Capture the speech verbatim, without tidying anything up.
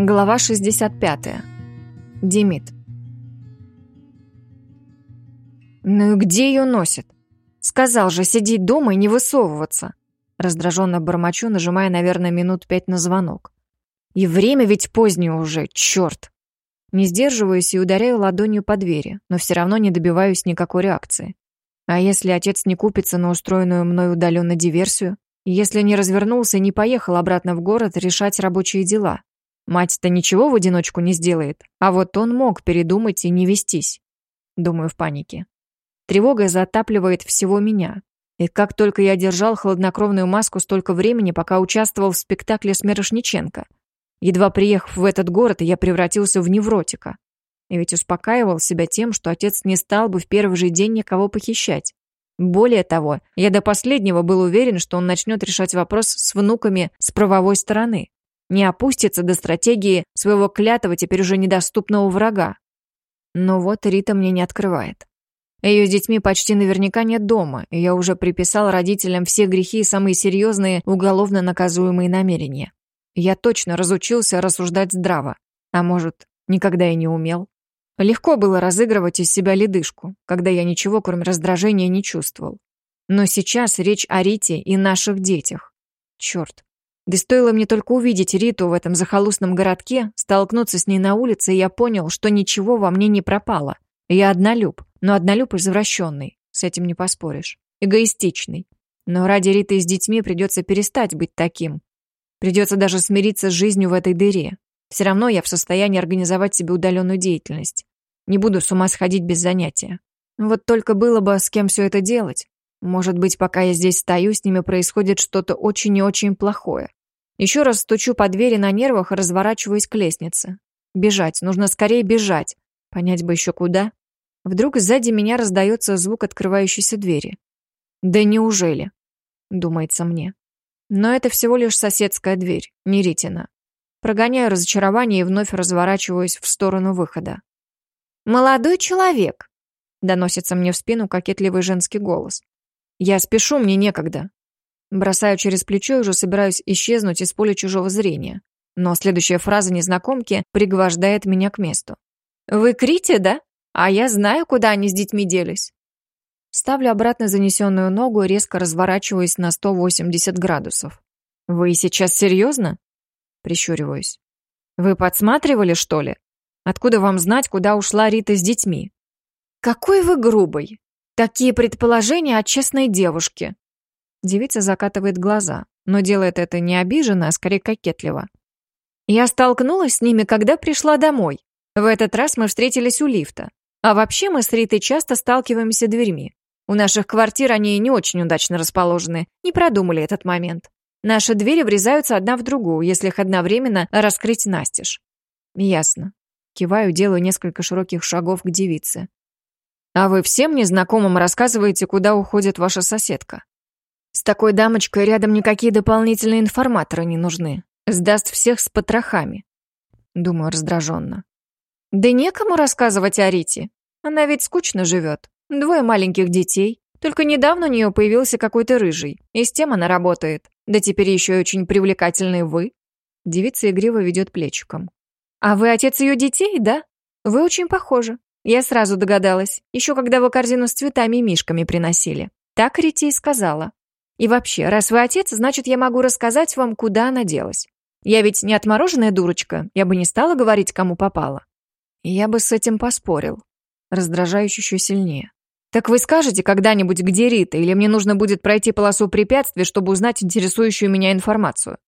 Глава шестьдесят пятая. Демид. «Ну и где ее носит? Сказал же сидеть дома и не высовываться!» Раздраженно бормочу, нажимая, наверное, минут пять на звонок. «И время ведь позднее уже, черт!» Не сдерживаюсь и ударяю ладонью по двери, но все равно не добиваюсь никакой реакции. А если отец не купится на устроенную мной удаленно диверсию? Если не развернулся и не поехал обратно в город решать рабочие дела? Мать-то ничего в одиночку не сделает, а вот он мог передумать и не вестись. Думаю в панике. Тревога затапливает всего меня. И как только я держал хладнокровную маску столько времени, пока участвовал в спектакле с Мирошниченко. Едва приехав в этот город, я превратился в невротика. И ведь успокаивал себя тем, что отец не стал бы в первый же день никого похищать. Более того, я до последнего был уверен, что он начнет решать вопрос с внуками с правовой стороны. Не опустится до стратегии своего клятого, теперь уже недоступного врага. Но вот Рита мне не открывает. Ее с детьми почти наверняка нет дома, и я уже приписал родителям все грехи и самые серьезные уголовно наказуемые намерения. Я точно разучился рассуждать здраво, а может, никогда и не умел. Легко было разыгрывать из себя ледышку, когда я ничего, кроме раздражения, не чувствовал. Но сейчас речь о Рите и наших детях. Черт. Да стоило мне только увидеть Риту в этом захолустном городке, столкнуться с ней на улице, и я понял, что ничего во мне не пропало. Я однолюб, но однолюб извращенный, с этим не поспоришь. Эгоистичный. Но ради Риты с детьми придется перестать быть таким. Придется даже смириться с жизнью в этой дыре. Все равно я в состоянии организовать себе удаленную деятельность. Не буду с ума сходить без занятия. Вот только было бы с кем все это делать. Может быть, пока я здесь стою, с ними происходит что-то очень и очень плохое. Еще раз стучу по двери на нервах и разворачиваюсь к лестнице. Бежать, нужно скорее бежать. Понять бы еще куда. Вдруг сзади меня раздается звук открывающейся двери. «Да неужели?» — думается мне. Но это всего лишь соседская дверь, не Ритина. Прогоняю разочарование и вновь разворачиваюсь в сторону выхода. «Молодой человек!» — доносится мне в спину кокетливый женский голос. «Я спешу, мне некогда». Бросаю через плечо и уже собираюсь исчезнуть из поля чужого зрения. Но следующая фраза незнакомки пригвождает меня к месту. «Вы к Рите, да? А я знаю, куда они с детьми делись». Ставлю обратно занесенную ногу и резко разворачиваюсь на сто восемьдесят градусов. «Вы сейчас серьезно?» Прищуриваюсь. «Вы подсматривали, что ли? Откуда вам знать, куда ушла Рита с детьми?» «Какой вы грубый! Такие предположения от честной девушки!» Девица закатывает глаза, но делает это не обиженно, а скорее кокетливо. «Я столкнулась с ними, когда пришла домой. В этот раз мы встретились у лифта. А вообще мы с Ритой часто сталкиваемся дверьми. У наших квартир они не очень удачно расположены, не продумали этот момент. Наши двери врезаются одна в другую, если их одновременно раскрыть настежь». «Ясно». Киваю, делаю несколько широких шагов к девице. «А вы всем незнакомым рассказываете, куда уходит ваша соседка? С такой дамочкой рядом никакие дополнительные информаторы не нужны. Сдаст всех с потрохами». Думаю раздраженно. «Да некому рассказывать о Рите. Она ведь скучно живет. Двое маленьких детей. Только недавно у нее появился какой-то рыжий. И с тем она работает. Да теперь еще и очень привлекательный вы». Девица игриво ведет плечиком. «А вы отец ее детей, да? Вы очень похожи. Я сразу догадалась. Еще когда вы корзину с цветами и мишками приносили. Так Рите и сказала. И вообще, раз вы отец, значит, я могу рассказать вам, куда она делась. Я ведь не отмороженная дурочка. Я бы не стала говорить, кому попало». Я бы с этим поспорил. Раздражающе еще сильнее. «Так вы скажете когда-нибудь, где Рита, или мне нужно будет пройти полосу препятствий, чтобы узнать интересующую меня информацию?